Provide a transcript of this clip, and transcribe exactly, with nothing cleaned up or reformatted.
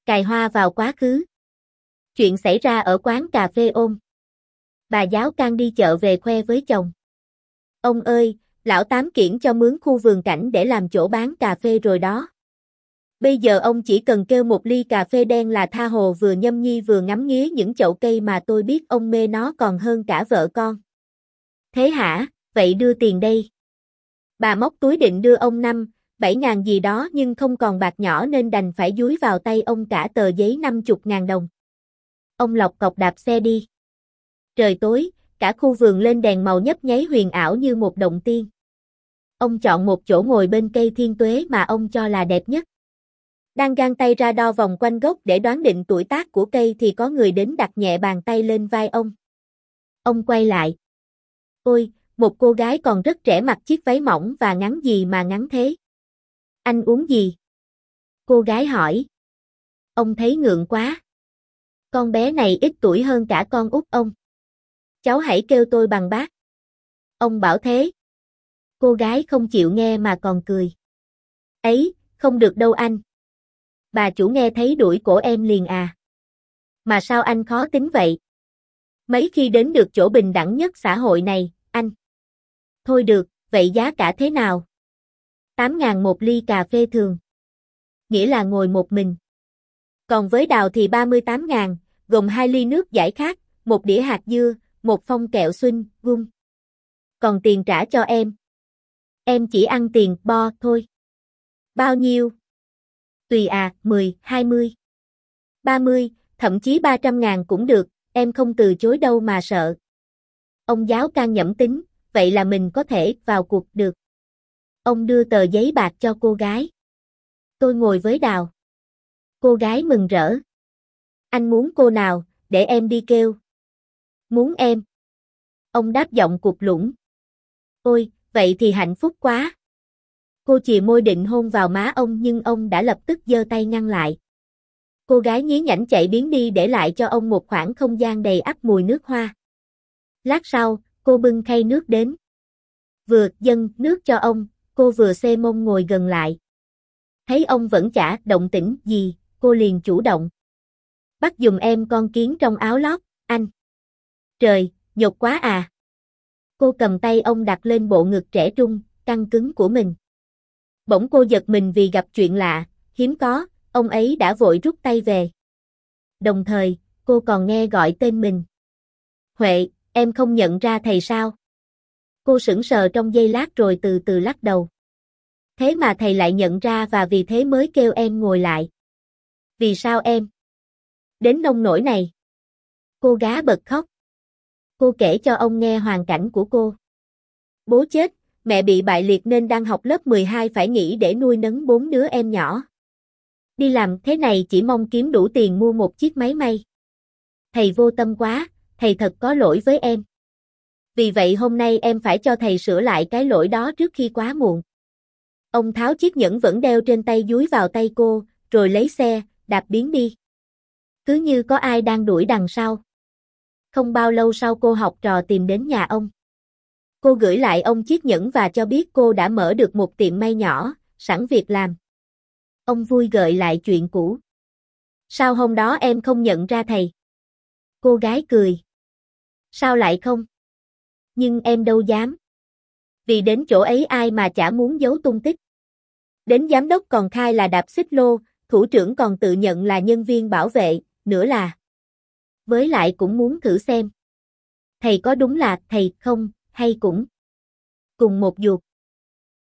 Cài hoa vào quá khứ. Chuyện xảy ra ở quán cà phê ôm. Bà giáo can đi chợ về khoe với chồng. Ông ơi, lão Tám kiển cho mướn khu vườn cảnh để làm chỗ bán cà phê rồi đó. Bây giờ ông chỉ cần kêu một ly cà phê đen là tha hồ vừa nhâm nhi vừa ngắm nghía những chậu cây mà tôi biết ông mê nó còn hơn cả vợ con. Thế hả, vậy đưa tiền đây. Bà móc túi định đưa ông năm, bảy ngàn gì đó nhưng không còn bạc nhỏ nên đành phải dúi vào tay ông cả tờ giấy năm chục ngàn đồng. Ông lọc cọc đạp xe đi. Trời tối, cả khu vườn lên đèn màu nhấp nháy huyền ảo như một động tiên. Ông chọn một chỗ ngồi bên cây thiên tuế mà ông cho là đẹp nhất. Đang giang tay ra đo vòng quanh gốc để đoán định tuổi tác của cây thì có người đến đặt nhẹ bàn tay lên vai ông. Ông quay lại. Ôi, một cô gái còn rất trẻ mặc chiếc váy mỏng và ngắn gì mà ngắn thế. Anh uống gì? Cô gái hỏi. Ông thấy ngượng quá. Con bé này ít tuổi hơn cả con út ông. Cháu hãy kêu tôi bằng bác. Ông bảo thế. Cô gái không chịu nghe mà còn cười. Ấy, không được đâu anh. Bà chủ nghe thấy đuổi cổ em liền à. Mà sao anh khó tính vậy? Mấy khi đến được chỗ bình đẳng nhất xã hội này, anh. Thôi được, vậy giá cả thế nào? tám ngàn một ly cà phê thường. Nghĩa là ngồi một mình. Còn với Đào thì ba mươi tám ngàn, gồm hai ly nước giải khát, một đĩa hạt dưa, một phong kẹo xuân, gung. Còn tiền trả cho em. Em chỉ ăn tiền bo thôi. Bao nhiêu? Tùy à, mười, hai mươi, ba mươi, thậm chí ba trăm ngàn cũng được, em không từ chối đâu mà sợ. Ông giáo can nhẩm tính, vậy là mình có thể vào cuộc được. Ông đưa tờ giấy bạc cho cô gái. Tôi ngồi với Đào. Cô gái mừng rỡ. Anh muốn cô nào, để em đi kêu. Muốn em. Ông đáp giọng cục lũng. Ôi, vậy thì hạnh phúc quá. Cô chìa môi định hôn vào má ông nhưng ông đã lập tức giơ tay ngăn lại. Cô gái nhí nhảnh chạy biến đi để lại cho ông một khoảng không gian đầy ắp mùi nước hoa. Lát sau, cô bưng khay nước đến. Vừa dâng nước cho ông, cô vừa xê mông ngồi gần lại. Thấy ông vẫn chả động tĩnh gì, cô liền chủ động. Bắt giùm em con kiến trong áo lót, anh. Trời, nhột quá à. Cô cầm tay ông đặt lên bộ ngực trẻ trung, căng cứng của mình. Bỗng cô giật mình vì gặp chuyện lạ, hiếm có, ông ấy đã vội rút tay về. Đồng thời, cô còn nghe gọi tên mình. Huệ, em không nhận ra thầy sao? Cô sững sờ trong giây lát rồi từ từ lắc đầu. Thế mà thầy lại nhận ra và vì thế mới kêu em ngồi lại. Vì sao em? Đến nông nỗi này. Cô gái bật khóc. Cô kể cho ông nghe hoàn cảnh của cô. Bố chết, mẹ bị bại liệt nên đang học lớp mười hai phải nghỉ để nuôi nấng bốn đứa em nhỏ. Đi làm thế này chỉ mong kiếm đủ tiền mua một chiếc máy may. Thầy vô tâm quá, thầy thật có lỗi với em. Vì vậy hôm nay em phải cho thầy sửa lại cái lỗi đó trước khi quá muộn. Ông tháo chiếc nhẫn vẫn đeo trên tay dúi vào tay cô, rồi lấy xe, đạp biến đi. Cứ như có ai đang đuổi đằng sau. Không bao lâu sau cô học trò tìm đến nhà ông. Cô gửi lại ông chiếc nhẫn và cho biết cô đã mở được một tiệm may nhỏ, sẵn việc làm. Ông vui gợi lại chuyện cũ. Sao hôm đó em không nhận ra thầy? Cô gái cười. Sao lại không? Nhưng em đâu dám. Vì đến chỗ ấy ai mà chả muốn giấu tung tích. Đến giám đốc còn khai là đạp xích lô, thủ trưởng còn tự nhận là nhân viên bảo vệ, nữa là. Với lại cũng muốn thử xem. Thầy có đúng là thầy không, hay cũng cùng một ruột.